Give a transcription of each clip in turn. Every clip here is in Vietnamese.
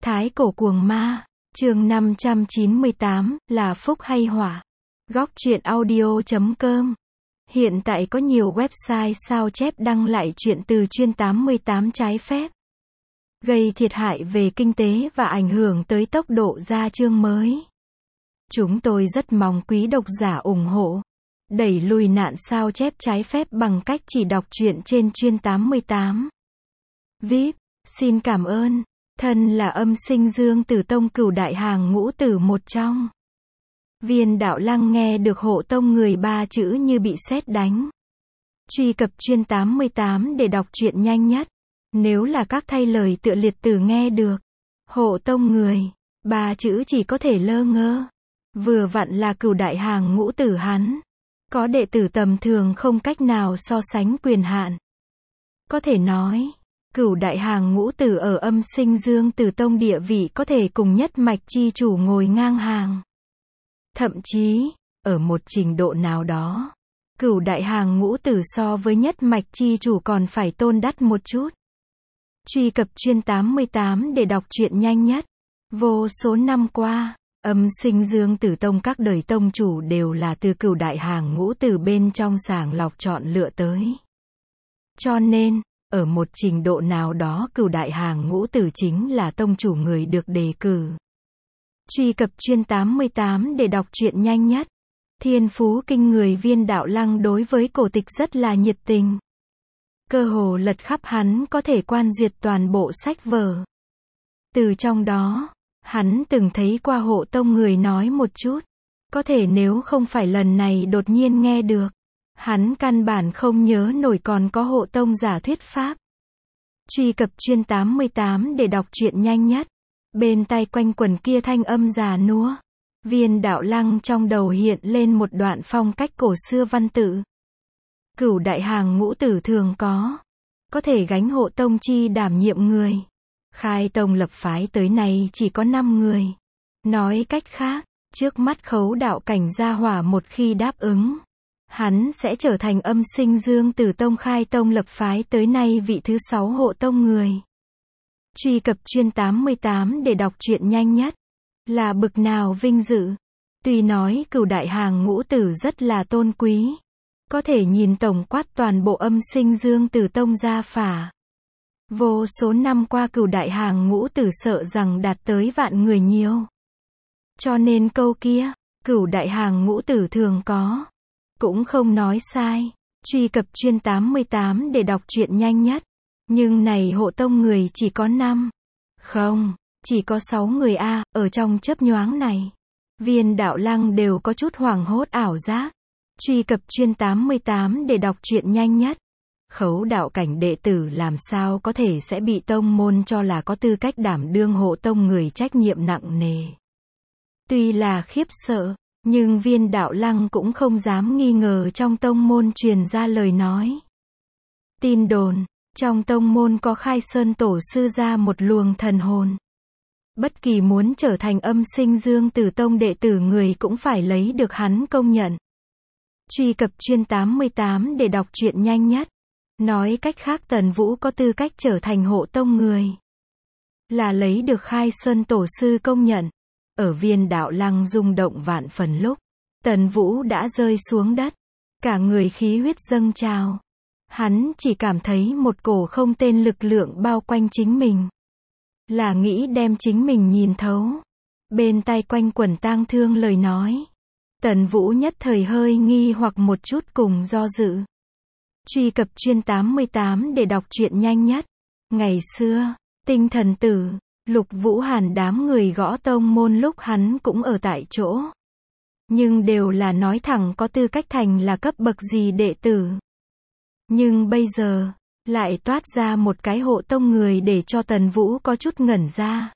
Thái cổ cuồng ma, chương 598, là phúc hay họa. Góc truyện audio.com. Hiện tại có nhiều website sao chép đăng lại truyện từ chuyên 88 trái phép, gây thiệt hại về kinh tế và ảnh hưởng tới tốc độ ra chương mới. Chúng tôi rất mong quý độc giả ủng hộ, đẩy lùi nạn sao chép trái phép bằng cách chỉ đọc truyện trên chuyên 88. VIP, xin cảm ơn. Thân là âm sinh Dương Tử Tông cửu đại hàng ngũ tử một trong. Viên Đạo Lăng nghe được hộ tông người ba chữ như bị sét đánh. Truy cập chuyên 88 để đọc truyện nhanh nhất. Nếu là các thay lời tựa liệt tử nghe được hộ tông người ba chữ chỉ có thể lơ ngơ. Vừa vặn là cửu đại hàng ngũ tử hắn. Có đệ tử tầm thường không cách nào so sánh quyền hạn. Có thể nói, cửu đại hàng ngũ tử ở âm sinh Dương Tử Tông địa vị có thể cùng nhất mạch chi chủ ngồi ngang hàng. Thậm chí, ở một trình độ nào đó, cửu đại hàng ngũ tử so với nhất mạch chi chủ còn phải tôn đắt một chút. Truy cập chuyên 88 để đọc truyện nhanh nhất. Vô số năm qua, âm sinh Dương Tử Tông các đời tông chủ đều là từ cửu đại hàng ngũ tử bên trong sàng lọc chọn lựa tới. Cho nên, ở một trình độ nào đó cửu đại hàng ngũ tử chính là tông chủ người được đề cử. Truy cập chuyên 88 để đọc truyện nhanh nhất. Thiên phú kinh người Viên Đạo Lăng đối với cổ tịch rất là nhiệt tình. Cơ hồ lật khắp hắn có thể quan duyệt toàn bộ sách vở. Từ trong đó, hắn từng thấy qua hộ tông người nói một chút. Có thể nếu không phải lần này đột nhiên nghe được, hắn căn bản không nhớ nổi còn có hộ tông giả thuyết pháp. Truy cập chuyên 88 để đọc truyện nhanh nhất. Bên tai quanh quẩn kia thanh âm già nua. Viên Đạo Lăng trong đầu hiện lên một đoạn phong cách cổ xưa văn tự. Cửu đại hàng ngũ tử thường có thể gánh hộ tông chi đảm nhiệm người. Khai tông lập phái tới nay chỉ có 5 người. Nói cách khác, trước mắt Khấu đạo cảnh gia hỏa một khi đáp ứng, hắn sẽ trở thành âm sinh Dương Tử Tông khai tông lập phái tới nay vị thứ 6 hộ tông người. Truy cập chuyên 88 để đọc truyện nhanh nhất. Là bực nào vinh dự. Tuy nói cửu đại hàng ngũ tử rất là tôn quý, có thể nhìn tổng quát toàn bộ âm sinh Dương Tử Tông gia phả. Vô số năm qua cửu đại hàng ngũ tử sợ rằng đạt tới vạn người nhiều. Cho nên câu kia, cửu đại hàng ngũ tử thường cũng không nói sai. Truy cập chuyên 88 để đọc truyện nhanh nhất. Nhưng này hộ tông người chỉ có 5. Không, chỉ có 6 người a. Ở trong chớp nhoáng này, Viên Đạo Lăng đều có chút hoảng hốt ảo giác. Truy cập chuyên 88 để đọc truyện nhanh nhất. Khấu đạo cảnh đệ tử làm sao có thể sẽ bị tông môn cho là có tư cách đảm đương hộ tông người trách nhiệm nặng nề. Tuy là khiếp sợ, nhưng Viên Đạo Lăng cũng không dám nghi ngờ trong tông môn truyền ra lời nói. Tin đồn, trong tông môn có khai sơn tổ sư ra một luồng thần hồn. Bất kỳ muốn trở thành âm sinh Dương Tử Tông đệ tử người cũng phải lấy được hắn công nhận. Truy cập chuyên 88 để đọc truyện nhanh nhất. Nói cách khác Tần Vũ có tư cách trở thành hộ tông người. Là lấy được khai sơn tổ sư công nhận. Ở Viên Đạo Lăng rung động vạn phần lúc, Tần Vũ đã rơi xuống đất. Cả người khí huyết dâng trào. Hắn chỉ cảm thấy một cổ không tên lực lượng bao quanh chính mình. Là nghĩ đem chính mình nhìn thấu. Bên tai quanh quẩn tang thương lời nói. Tần Vũ nhất thời hơi nghi hoặc một chút cùng do dự. Truy cập chuyên 88 để đọc truyện nhanh nhất. Ngày xưa, Tinh Thần Tử, Lục Vũ Hàn đám người gõ tông môn lúc hắn cũng ở tại chỗ. Nhưng đều là nói thẳng có tư cách thành là cấp bậc gì đệ tử. Nhưng bây giờ, lại toát ra một cái hộ tông người để cho Tần Vũ có chút ngẩn ra.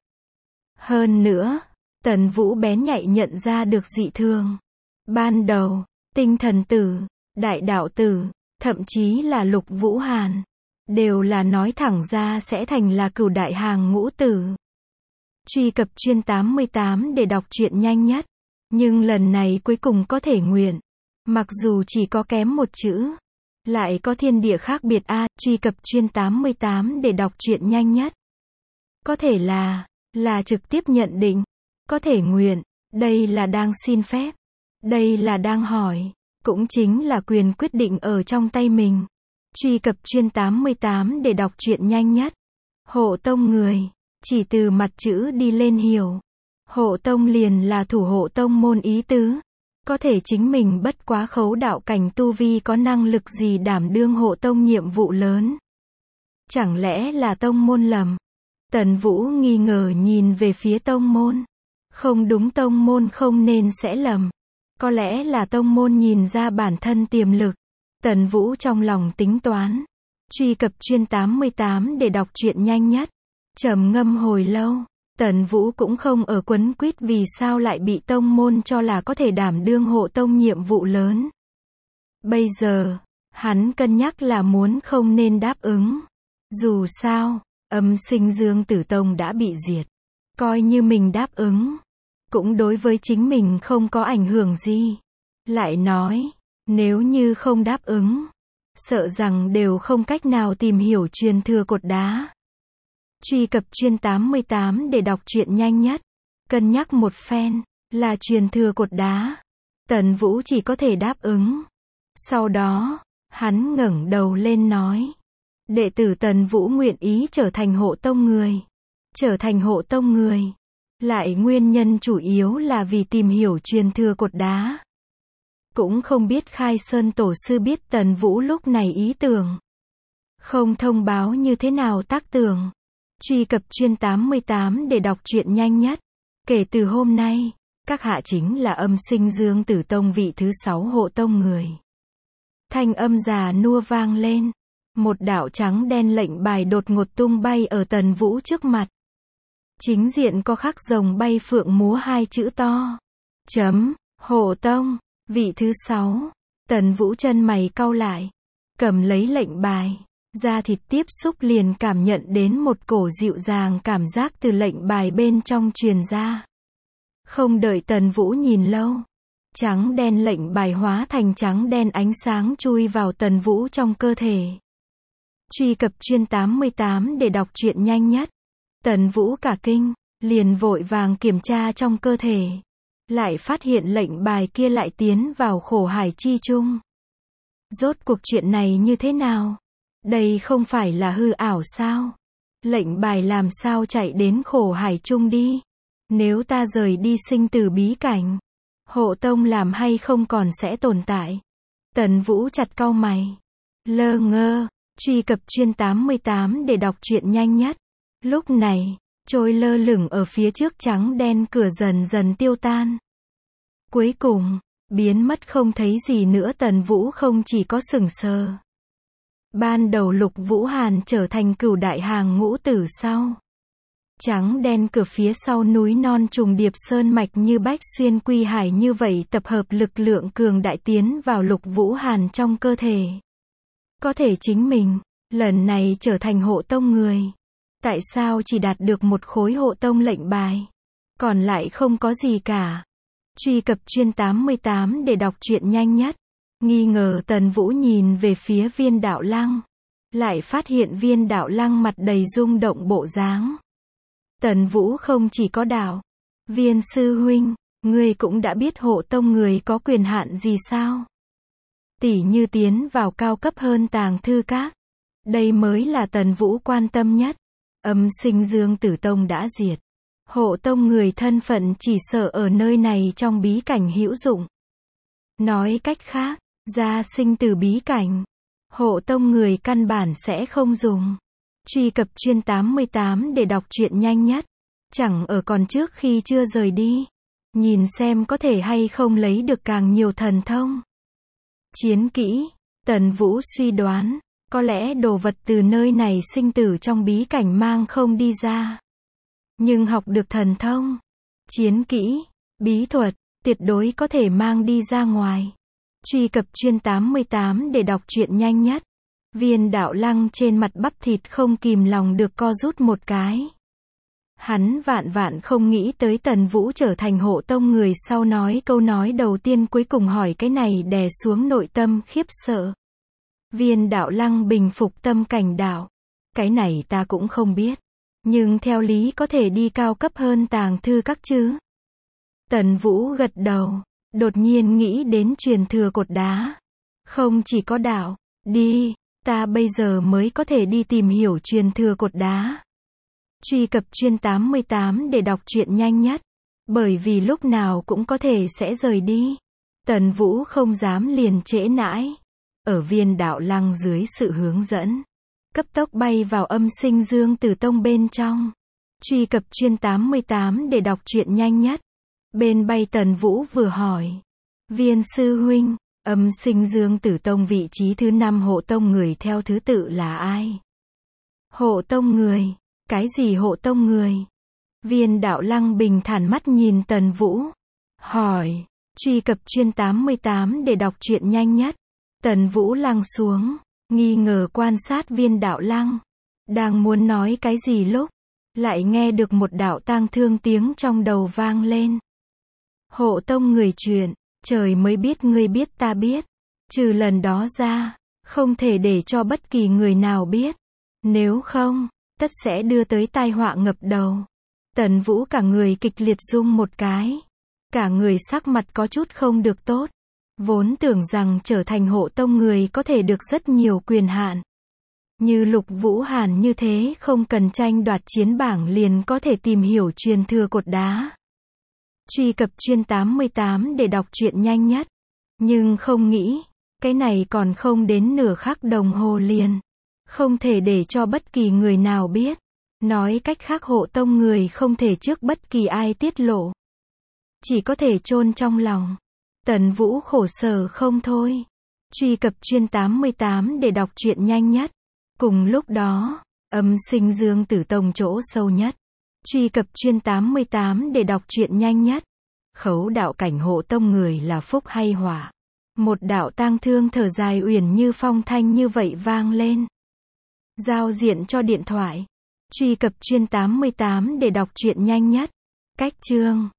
Hơn nữa, Tần Vũ bén nhạy nhận ra được dị thường. Ban đầu, Tinh Thần Tử, Đại Đạo Tử, thậm chí là Lục Vũ Hàn, đều là nói thẳng ra sẽ thành là cửu đại hàng ngũ tử. Truy cập chuyên 88 để đọc truyện nhanh nhất. Nhưng lần này cuối cùng có thể nguyện. Mặc dù chỉ có kém một chữ. Lại có thiên địa khác biệt a. Truy cập chuyên 88 để đọc truyện nhanh nhất. Có thể là là trực tiếp nhận định, có thể nguyện, đây là đang xin phép, đây là đang hỏi, cũng chính là quyền quyết định ở trong tay mình. Truy cập chuyên 88 để đọc truyện nhanh nhất. Hộ tông người, chỉ từ mặt chữ đi lên hiểu. Hộ tông liền là thủ hộ tông môn ý tứ. Có thể chính mình bất quá khấu đạo cảnh tu vi có năng lực gì đảm đương hộ tông nhiệm vụ lớn. Chẳng lẽ là tông môn lầm? Tần Vũ nghi ngờ nhìn về phía tông môn. Không đúng, tông môn không nên sẽ lầm. Có lẽ là tông môn nhìn ra bản thân tiềm lực. Tần Vũ trong lòng tính toán. Truy cập chuyên 88 để đọc truyện nhanh nhất. Trầm ngâm hồi lâu, Tần Vũ cũng không ở quấn quýt vì sao lại bị tông môn cho là có thể đảm đương hộ tông nhiệm vụ lớn. Bây giờ, hắn cân nhắc là muốn không nên đáp ứng. Dù sao, Âm Sinh Dương Tử Tông đã bị diệt. Coi như mình đáp ứng, cũng đối với chính mình không có ảnh hưởng gì. Lại nói, nếu như không đáp ứng, sợ rằng đều không cách nào tìm hiểu truyền thừa cột đá. Truy cập chuyên 88 để đọc truyện nhanh nhất. Cân nhắc một phen, là truyền thừa cột đá. Tần Vũ chỉ có thể đáp ứng. Sau đó, hắn ngẩng đầu lên nói. Đệ tử Tần Vũ nguyện ý trở thành hộ tông người. Trở thành hộ tông người. Lại nguyên nhân chủ yếu là vì tìm hiểu truyền thừa cột đá. Cũng không biết Khai Sơn Tổ sư biết Tần Vũ lúc này ý tưởng. Không thông báo như thế nào tác tưởng. Truy cập chuyên 88 để đọc truyện nhanh nhất. Kể từ hôm nay, các hạ chính là Âm Sinh Dương Tử Tông vị thứ 6 hộ tông người. Thanh âm già nua vang lên. Một đạo trắng đen lệnh bài đột ngột tung bay ở Tần Vũ trước mặt. Chính diện có khắc rồng bay phượng múa hai chữ to. Hộ tông, vị thứ 6. Tần Vũ chân mày cau lại. Cầm lấy lệnh bài. Da thịt tiếp xúc liền cảm nhận đến một cổ dịu dàng cảm giác từ lệnh bài bên trong truyền ra. Không đợi Tần Vũ nhìn lâu. Trắng đen lệnh bài hóa thành trắng đen ánh sáng chui vào Tần Vũ trong cơ thể. Truy cập chuyên 88 để đọc truyện nhanh nhất. Tần Vũ cả kinh, liền vội vàng kiểm tra trong cơ thể. Lại phát hiện lệnh bài kia lại tiến vào khổ hải chi chung. Rốt cuộc chuyện này như thế nào? Đây không phải là hư ảo sao? Lệnh bài làm sao chạy đến khổ hải chung đi? Nếu ta rời đi sinh tử bí cảnh, hộ tông làm hay không còn sẽ tồn tại? Tần Vũ chặt cau mày. Lơ ngơ, truy cập chuyên 88 để đọc truyện nhanh nhất. Lúc này, trôi lơ lửng ở phía trước trắng đen cửa dần dần tiêu tan. Cuối cùng, biến mất không thấy gì nữa. Tần Vũ không chỉ có sững sờ. Ban đầu Lục Vũ Hàn trở thành cửu đại hàng ngũ tử sau. Trắng đen cửa phía sau núi non trùng điệp sơn mạch như bách xuyên quy hải như vậy tập hợp lực lượng cường đại tiến vào Lục Vũ Hàn trong cơ thể. Có thể chính mình, lần này trở thành hộ tông người. Tại sao chỉ đạt được một khối hộ tông lệnh bài? Còn lại không có gì cả. Truy cập chuyên 88 để đọc truyện nhanh nhất. Nghi ngờ Tần Vũ nhìn về phía Viên Đạo Lăng. Lại phát hiện Viên Đạo Lăng mặt đầy rung động bộ dáng. Tần Vũ không chỉ có đạo. Viên sư huynh, ngươi cũng đã biết hộ tông người có quyền hạn gì sao? Tỷ như tiến vào cao cấp hơn tàng thư các. Đây mới là Tần Vũ quan tâm nhất. Âm Sinh Dương Tử Tông đã diệt. Hộ tông người thân phận chỉ sợ ở nơi này trong bí cảnh hữu dụng. Nói cách khác, ra sinh tử bí cảnh, hộ tông người căn bản sẽ không dùng. Truy cập chuyên 88 để đọc truyện nhanh nhất. Chẳng ở còn trước khi chưa rời đi. Nhìn xem có thể hay không lấy được càng nhiều thần thông. Chiến kỹ, Tần Vũ suy đoán, có lẽ đồ vật từ nơi này sinh tử trong bí cảnh mang không đi ra. Nhưng học được thần thông, chiến kỹ, bí thuật, tuyệt đối có thể mang đi ra ngoài. Truy cập chuyên 88 để đọc truyện nhanh nhất. Viên Đạo Lăng trên mặt bắp thịt không kìm lòng được co rút một cái. Hắn vạn không nghĩ tới Tần Vũ trở thành hộ tông người sau nói câu nói đầu tiên cuối cùng hỏi cái này đè xuống nội tâm khiếp sợ. Viên Đạo Lăng bình phục tâm cảnh đạo. Cái này ta cũng không biết. Nhưng theo lý có thể đi cao cấp hơn tàng thư các chứ. Tần Vũ gật đầu, đột nhiên nghĩ đến truyền thừa cột đá. Không chỉ có đạo, đi, ta bây giờ mới có thể đi tìm hiểu truyền thừa cột đá. Truy cập chuyên 88 để đọc truyện nhanh nhất. Bởi vì lúc nào cũng có thể sẽ rời đi. Tần Vũ không dám liền trễ nãi. Ở Viên Đạo Lăng dưới sự hướng dẫn, cấp tốc bay vào Âm Sinh Dương Tử Tông bên trong. Truy cập chuyên 88 để đọc truyện nhanh nhất. Bên bay Tần Vũ vừa hỏi. Viên sư huynh, Âm Sinh Dương Tử Tông vị trí thứ 5 hộ tông người theo thứ tự là ai? Hộ tông người? Cái gì hộ tông người? Viên Đạo Lăng bình thản mắt nhìn Tần Vũ. Hỏi. Truy cập chuyên 88 để đọc truyện nhanh nhất. Tần Vũ lăng xuống, nghi ngờ quan sát Viên Đạo Lăng. Đang muốn nói cái gì lúc, lại nghe được một đạo tang thương tiếng trong đầu vang lên. Hộ tông người chuyện, trời mới biết ngươi biết ta biết. Trừ lần đó ra, không thể để cho bất kỳ người nào biết. Nếu không, tất sẽ đưa tới tai họa ngập đầu. Tần Vũ cả người kịch liệt rung một cái. Cả người sắc mặt có chút không được tốt. Vốn tưởng rằng trở thành hộ tông người có thể được rất nhiều quyền hạn. Như Lục Vũ Hàn như thế không cần tranh đoạt chiến bảng liền có thể tìm hiểu truyền thừa cột đá. Truy cập chuyên 88 để đọc truyện nhanh nhất. Nhưng không nghĩ, cái này còn không đến nửa khắc đồng hồ liền. Không thể để cho bất kỳ người nào biết. Nói cách khác hộ tông người không thể trước bất kỳ ai tiết lộ. Chỉ có thể chôn trong lòng. Tần Vũ khổ sở không thôi. Truy cập chuyên 88 để đọc truyện nhanh nhất. Cùng lúc đó, Âm Sinh Dương Tử Tông chỗ sâu nhất. Truy cập chuyên 88 để đọc truyện nhanh nhất. Khấu đạo cảnh hộ tông người là phúc hay họa? Một đạo tang thương thở dài uyển như phong thanh như vậy vang lên. Giao diện cho điện thoại. Truy cập chuyên 88 để đọc truyện nhanh nhất. Cách chương